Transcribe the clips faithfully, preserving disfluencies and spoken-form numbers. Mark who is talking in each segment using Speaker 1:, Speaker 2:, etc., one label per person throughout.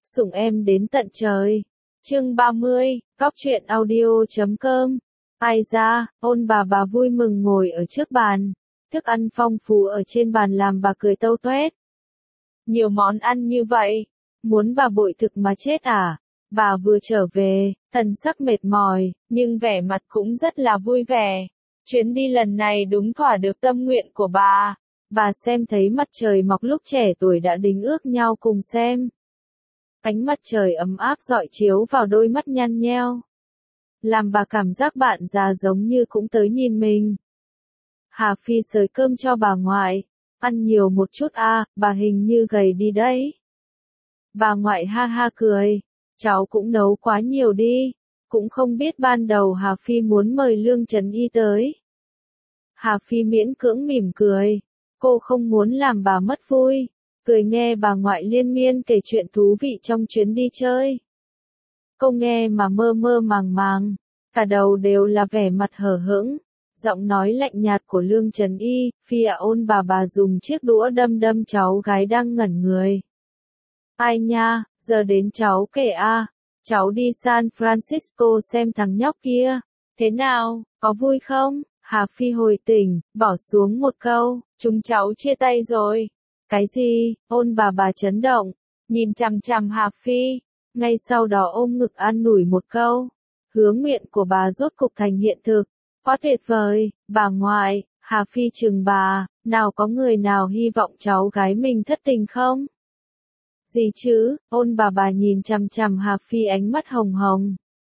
Speaker 1: sủng em đến tận trời. Chương ba mươi, Cóc truyện audio chấm com. Ai ra, Ôn bà bà vui mừng ngồi ở trước bàn. Thức ăn phong phú ở trên bàn làm bà cười tâu toét. Nhiều món ăn như vậy, muốn bà bội thực mà chết à? Bà vừa trở về, thần sắc mệt mỏi, nhưng vẻ mặt cũng rất là vui vẻ. Chuyến đi lần này đúng thỏa được tâm nguyện của bà. Bà xem thấy mặt trời mọc lúc trẻ tuổi đã đính ước nhau cùng xem. Ánh mặt trời ấm áp rọi chiếu vào đôi mắt nhăn nheo. Làm bà cảm giác bạn già giống như cũng tới nhìn mình. Hà Phi xới cơm cho bà ngoại. Ăn nhiều một chút a, bà hình như gầy đi đấy. Bà ngoại ha ha cười. Cháu cũng nấu quá nhiều đi. Cũng không biết ban đầu Hà Phi muốn mời Lương Trấn Y tới. Hà Phi miễn cưỡng mỉm cười. Cô không muốn làm bà mất vui. Cười nghe bà ngoại liên miên kể chuyện thú vị trong chuyến đi chơi. Cô nghe mà mơ mơ màng màng. Cả đầu đều là vẻ mặt hờ hững. Giọng nói lạnh nhạt của Lương Trấn Y, Phi à Ôn bà bà dùng chiếc đũa đâm đâm cháu gái đang ngẩn người. Ai nha, giờ đến cháu kể a, cháu đi San Francisco xem thằng nhóc kia. Thế nào, có vui không? Hà Phi hồi tỉnh, bỏ xuống một câu, chúng cháu chia tay rồi. Cái gì? Ôn bà bà chấn động, nhìn chằm chằm Hà Phi, ngay sau đó ôm ngực an ủi một câu. Hứa nguyện của bà rốt cục thành hiện thực. Quá tuyệt vời, bà ngoại. Hà Phi chừng bà, nào có người nào hy vọng cháu gái mình thất tình không? Gì chứ? Ôn bà bà nhìn chằm chằm Hà Phi ánh mắt hồng hồng.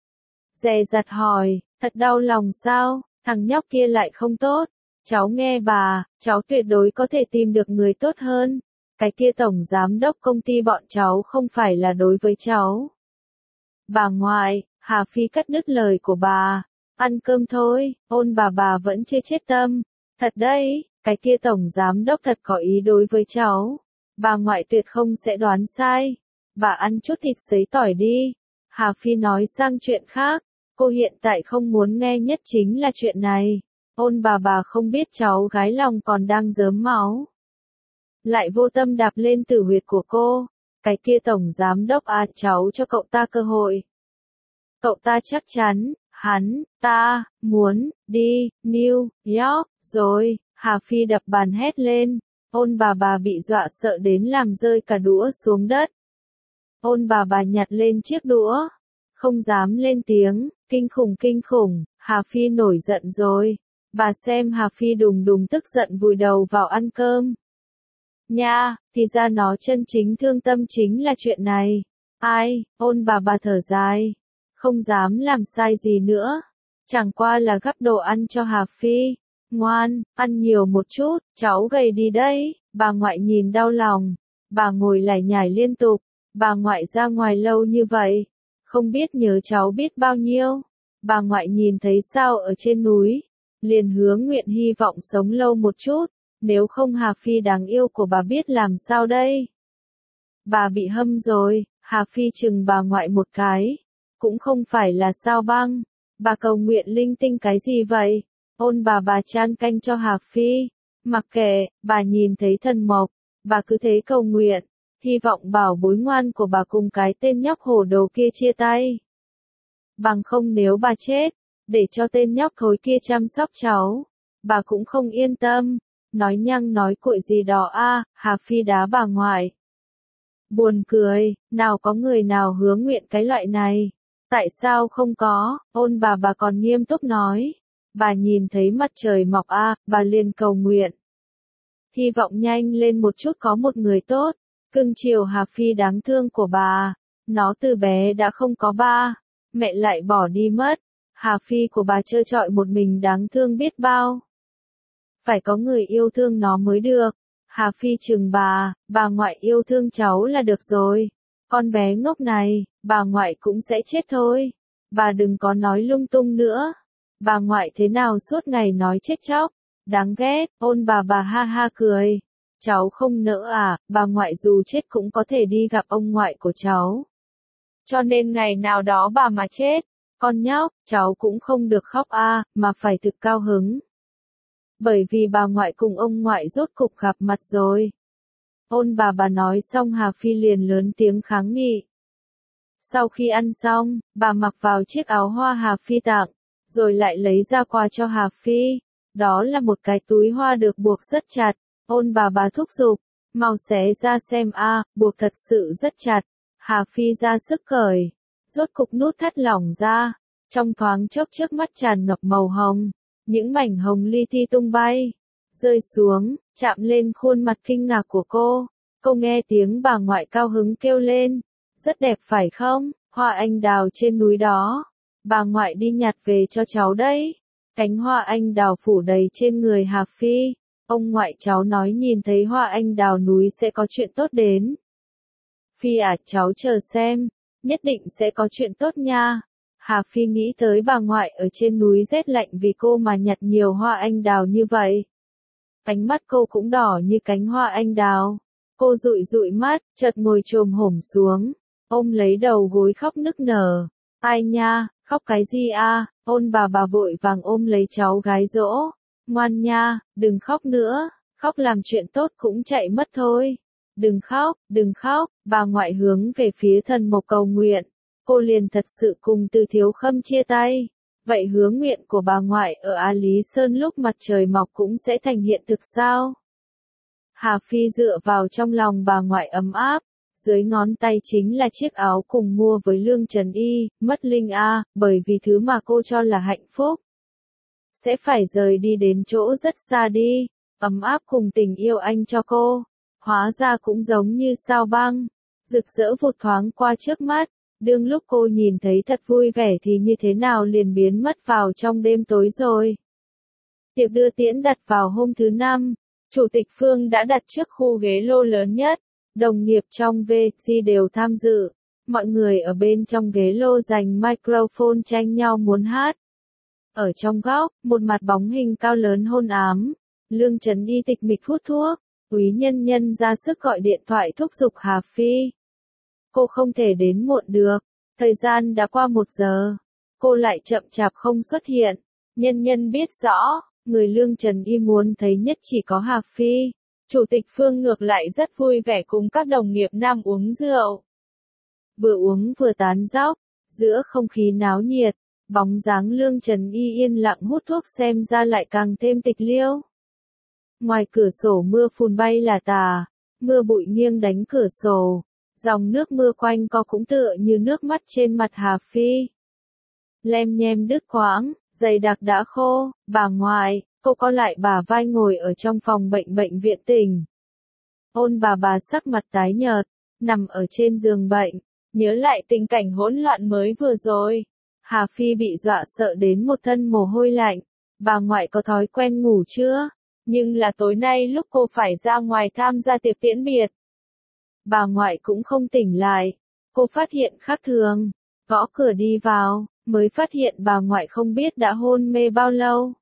Speaker 1: Dè dặt hỏi, thật đau lòng sao? Thằng nhóc kia lại không tốt. Cháu nghe bà, cháu tuyệt đối có thể tìm được người tốt hơn. Cái kia tổng giám đốc công ty bọn cháu không phải là đối với cháu. Bà ngoại, Hà Phi cắt đứt lời của bà. Ăn cơm thôi, Ôn bà bà vẫn chưa chết tâm. Thật đấy, cái kia tổng giám đốc thật có ý đối với cháu. Bà ngoại tuyệt không sẽ đoán sai. Bà ăn chút thịt sấy tỏi đi. Hà Phi nói sang chuyện khác. Cô hiện tại không muốn nghe nhất chính là chuyện này. Ôn bà bà không biết cháu gái lòng còn đang rớm máu. Lại vô tâm đạp lên tử huyệt của cô. Cái kia tổng giám đốc à, cháu cho cậu ta cơ hội. Cậu ta chắc chắn, hắn, ta, muốn, đi, New York, rồi. Hà Phi đập bàn hét lên. Ôn bà bà bị dọa sợ đến làm rơi cả đũa xuống đất. Ôn bà bà nhặt lên chiếc đũa. Không dám lên tiếng, kinh khủng kinh khủng, Hà Phi nổi giận rồi. Bà xem Hà Phi đùng đùng tức giận vùi đầu vào ăn cơm. Nha, thì ra nó chân chính thương tâm chính là chuyện này. Ai, Ôn bà bà thở dài. Không dám làm sai gì nữa. Chẳng qua là gắp đồ ăn cho Hà Phi. Ngoan, ăn nhiều một chút, cháu gầy đi đấy. Bà ngoại nhìn đau lòng. Bà ngồi lải nhải liên tục. Bà ngoại ra ngoài lâu như vậy. Không biết nhớ cháu biết bao nhiêu. Bà ngoại nhìn thấy sao ở trên núi. Liền hứa nguyện hy vọng sống lâu một chút. Nếu không Hà Phi đáng yêu của bà biết làm sao đây. Bà bị hâm rồi. Hà Phi chừng bà ngoại một cái. Cũng không phải là sao băng. Bà cầu nguyện linh tinh cái gì vậy? Ôn bà bà chan canh cho Hà Phi. Mặc kệ, bà nhìn thấy thần mộc. Bà cứ thế cầu nguyện. Hy vọng bảo bối ngoan của bà cùng cái tên nhóc hồ đồ kia chia tay. Bằng không nếu bà chết, để cho tên nhóc thối kia chăm sóc cháu. Bà cũng không yên tâm. Nói nhăng nói cuội gì đó a, Hà Phi đá bà ngoại. Buồn cười, nào có người nào hứa nguyện cái loại này. Tại sao không có? Ôn bà bà còn nghiêm túc nói. Bà nhìn thấy mặt trời mọc a, bà liền cầu nguyện. Hy vọng nhanh lên một chút có một người tốt. Cưng chiều Hà Phi đáng thương của bà. Nó từ bé đã không có ba. Mẹ lại bỏ đi mất. Hà Phi của bà trơ trọi một mình đáng thương biết bao. Phải có người yêu thương nó mới được. Hà Phi chừng bà, bà ngoại yêu thương cháu là được rồi. Con bé ngốc này, bà ngoại cũng sẽ chết thôi. Bà đừng có nói lung tung nữa. Bà ngoại thế nào suốt ngày nói chết chóc. Đáng ghét, Ôn bà bà ha ha cười. Cháu không nỡ à, bà ngoại dù chết cũng có thể đi gặp ông ngoại của cháu. Cho nên ngày nào đó bà mà chết, con nhóc, cháu cũng không được khóc a, mà phải thực cao hứng. Bởi vì bà ngoại cùng ông ngoại rốt cục gặp mặt rồi. Ôn bà bà nói xong Hà Phi liền lớn tiếng kháng nghị. Sau khi ăn xong, bà mặc vào chiếc áo hoa Hà Phi tặng, rồi lại lấy ra quà cho Hà Phi. Đó là một cái túi hoa được buộc rất chặt. Ôn bà bà thúc giục, mau xé ra xem a, à, buộc thật sự rất chặt. Hà Phi ra sức cởi, rốt cục nút thắt lỏng ra, trong thoáng chốc trước mắt tràn ngập màu hồng, những mảnh hồng li ti tung bay, rơi xuống, chạm lên khuôn mặt kinh ngạc của cô. Cô nghe tiếng bà ngoại cao hứng kêu lên, rất đẹp phải không, hoa anh đào trên núi đó, bà ngoại đi nhặt về cho cháu đấy. Cánh hoa anh đào phủ đầy trên người Hà Phi. Ông ngoại cháu nói nhìn thấy hoa anh đào núi sẽ có chuyện tốt đến. Phi à, cháu chờ xem, nhất định sẽ có chuyện tốt nha. Hà Phi nghĩ tới bà ngoại ở trên núi rét lạnh vì cô mà nhặt nhiều hoa anh đào như vậy. Ánh mắt cô cũng đỏ như cánh hoa anh đào. Cô dụi dụi mắt, chợt ngồi chồm hổm xuống, ôm lấy đầu gối khóc nức nở. Ai nha, khóc cái gì a? Ôn bà bà vội vàng ôm lấy cháu gái dỗ. Ngoan nha, đừng khóc nữa, khóc làm chuyện tốt cũng chạy mất thôi. Đừng khóc, đừng khóc, bà ngoại hướng về phía thần mộc cầu nguyện. Cô liền thật sự cùng Từ Thiếu Khâm chia tay. Vậy hứa nguyện của bà ngoại ở Á Lý Sơn lúc mặt trời mọc cũng sẽ thành hiện thực sao? Hà Phi dựa vào trong lòng bà ngoại ấm áp. Dưới ngón tay chính là chiếc áo cùng mua với Lương Trần Y, mất Linh A, bởi vì thứ mà cô cho là hạnh phúc. Sẽ phải rời đi đến chỗ rất xa đi, ấm áp cùng tình yêu anh cho cô. Hóa ra cũng giống như sao băng, rực rỡ vụt thoáng qua trước mắt. Đương lúc cô nhìn thấy thật vui vẻ thì như thế nào liền biến mất vào trong đêm tối rồi. Tiệc đưa tiễn đặt vào hôm thứ năm, Chủ tịch Phương đã đặt trước khu ghế lô lớn nhất. Đồng nghiệp trong vê giê đều tham dự, mọi người ở bên trong ghế lô giành microphone tranh nhau muốn hát. Ở trong góc, một mặt bóng hình cao lớn hôn ám, Lương Trấn Y tịch mịch hút thuốc, Úy Nhân Nhân ra sức gọi điện thoại thúc giục Hà Phi. Cô không thể đến muộn được, thời gian đã qua một giờ, cô lại chậm chạp không xuất hiện. Nhân Nhân biết rõ, người Lương Trấn Y muốn thấy nhất chỉ có Hà Phi. Chủ tịch Phương ngược lại rất vui vẻ cùng các đồng nghiệp nam uống rượu. Vừa uống vừa tán dóc, giữa không khí náo nhiệt, bóng dáng Lương Trần Y yên lặng hút thuốc xem ra lại càng thêm tịch liêu. Ngoài cửa sổ mưa phùn bay là tà, mưa bụi nghiêng đánh cửa sổ, dòng nước mưa quanh co cũng tựa như nước mắt trên mặt Hà Phi. Lem nhem đứt quãng, giày đặc đã khô, bà ngoại. Cô co lại bả vai ngồi ở trong phòng bệnh bệnh viện tỉnh. Ôn bà bà sắc mặt tái nhợt, nằm ở trên giường bệnh, nhớ lại tình cảnh hỗn loạn mới vừa rồi. Hà Phi bị dọa sợ đến một thân mồ hôi lạnh. Bà ngoại có thói quen ngủ chưa? Nhưng là tối nay lúc cô phải ra ngoài tham gia tiệc tiễn biệt. Bà ngoại cũng không tỉnh lại. Cô phát hiện khác thường, gõ cửa đi vào, mới phát hiện bà ngoại không biết đã hôn mê bao lâu.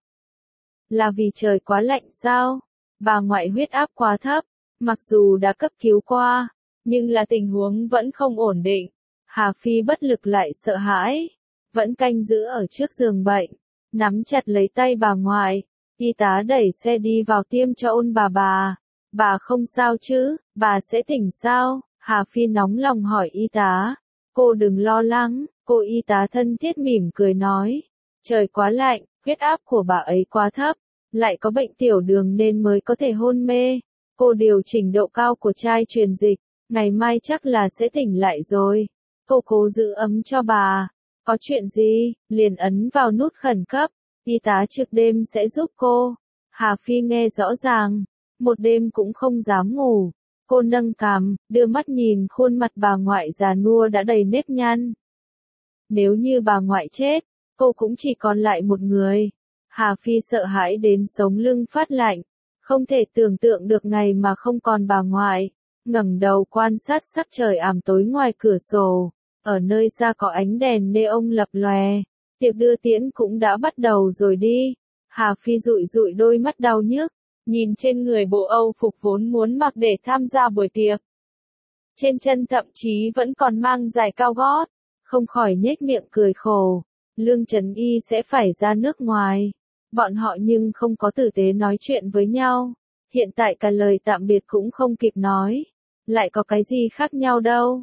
Speaker 1: Là vì trời quá lạnh sao? Bà ngoại huyết áp quá thấp, mặc dù đã cấp cứu qua, nhưng là tình huống vẫn không ổn định. Hà Phi bất lực lại sợ hãi, vẫn canh giữ ở trước giường bệnh, nắm chặt lấy tay bà ngoại. Y tá đẩy xe đi vào tiêm cho ôn bà bà. Bà không sao chứ, bà sẽ tỉnh sao? Hà Phi nóng lòng hỏi y tá. Cô đừng lo lắng, cô y tá thân thiết mỉm cười nói. Trời quá lạnh, huyết áp của bà ấy quá thấp, lại có bệnh tiểu đường nên mới có thể hôn mê. Cô điều chỉnh độ cao của chai truyền dịch, ngày mai chắc là sẽ tỉnh lại rồi. Cô cố giữ ấm cho bà. Có chuyện gì, liền ấn vào nút khẩn cấp, y tá trực đêm sẽ giúp cô. Hà Phi nghe rõ ràng, một đêm cũng không dám ngủ. Cô nâng cằm, đưa mắt nhìn khuôn mặt bà ngoại già nua đã đầy nếp nhăn. Nếu như bà ngoại chết, cô cũng chỉ còn lại một người. Hà Phi sợ hãi đến sống lưng phát lạnh, không thể tưởng tượng được ngày mà không còn bà ngoại. Ngẩng đầu quan sát sắc trời ảm tối ngoài cửa sổ, ở nơi xa có ánh đèn neon lập lòe. Tiệc đưa tiễn cũng đã bắt đầu rồi đi. Hà Phi dụi dụi đôi mắt đau nhức, nhìn trên người bộ Âu phục vốn muốn mặc để tham gia buổi tiệc. Trên chân thậm chí vẫn còn mang giày cao gót, không khỏi nhếch miệng cười khổ. Lương Trấn Y sẽ phải ra nước ngoài. Bọn họ nhưng không có tử tế nói chuyện với nhau. Hiện tại cả lời tạm biệt cũng không kịp nói. Lại có cái gì khác nhau đâu.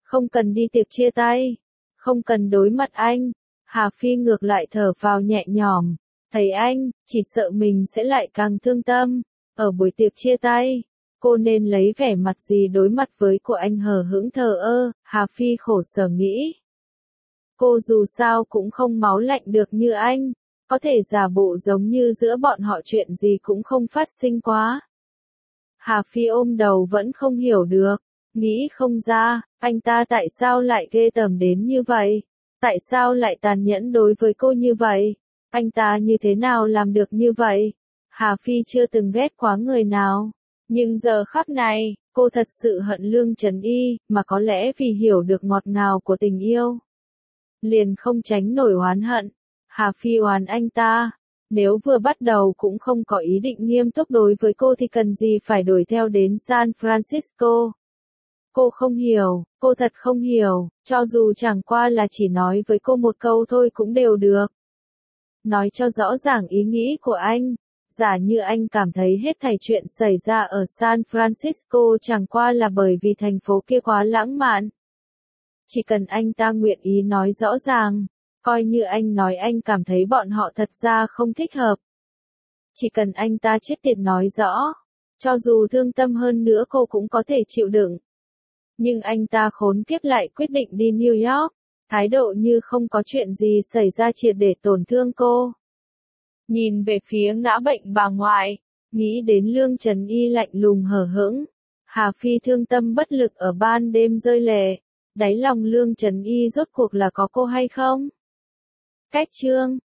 Speaker 1: Không cần đi tiệc chia tay. Không cần đối mặt anh. Hà Phi ngược lại thở phào nhẹ nhõm. Thấy anh, chỉ sợ mình sẽ lại càng thương tâm. Ở buổi tiệc chia tay, cô nên lấy vẻ mặt gì đối mặt với của anh hờ hững thờ ơ, Hà Phi khổ sở nghĩ. Cô dù sao cũng không máu lạnh được như anh, có thể giả bộ giống như giữa bọn họ chuyện gì cũng không phát sinh quá. Hà Phi ôm đầu vẫn không hiểu được, nghĩ không ra, anh ta tại sao lại ghê tởm đến như vậy? Tại sao lại tàn nhẫn đối với cô như vậy? Anh ta như thế nào làm được như vậy? Hà Phi chưa từng ghét quá người nào. Nhưng giờ khắc này, cô thật sự hận Lương Trấn Y, mà có lẽ vì hiểu được ngọt ngào của tình yêu. Liền không tránh nổi oán hận. Hà Phi oán anh ta. Nếu vừa bắt đầu cũng không có ý định nghiêm túc đối với cô thì cần gì phải đuổi theo đến San Francisco. Cô không hiểu, cô thật không hiểu, cho dù chẳng qua là chỉ nói với cô một câu thôi cũng đều được. Nói cho rõ ràng ý nghĩ của anh. Giả như anh cảm thấy hết thảy chuyện xảy ra ở San Francisco chẳng qua là bởi vì thành phố kia quá lãng mạn. Chỉ cần anh ta nguyện ý nói rõ ràng, coi như anh nói anh cảm thấy bọn họ thật ra không thích hợp. Chỉ cần anh ta chết tiệt nói rõ, cho dù thương tâm hơn nữa cô cũng có thể chịu đựng. Nhưng anh ta khốn kiếp lại quyết định đi New York, thái độ như không có chuyện gì xảy ra triệt để tổn thương cô. Nhìn về phía ngã bệnh bà ngoại, nghĩ đến Lương Trấn Y lạnh lùng hờ hững. Hà Phi thương tâm bất lực ở ban đêm rơi lệ. Đáy lòng Lương Trấn Y rốt cuộc là có cô hay không? Cách chương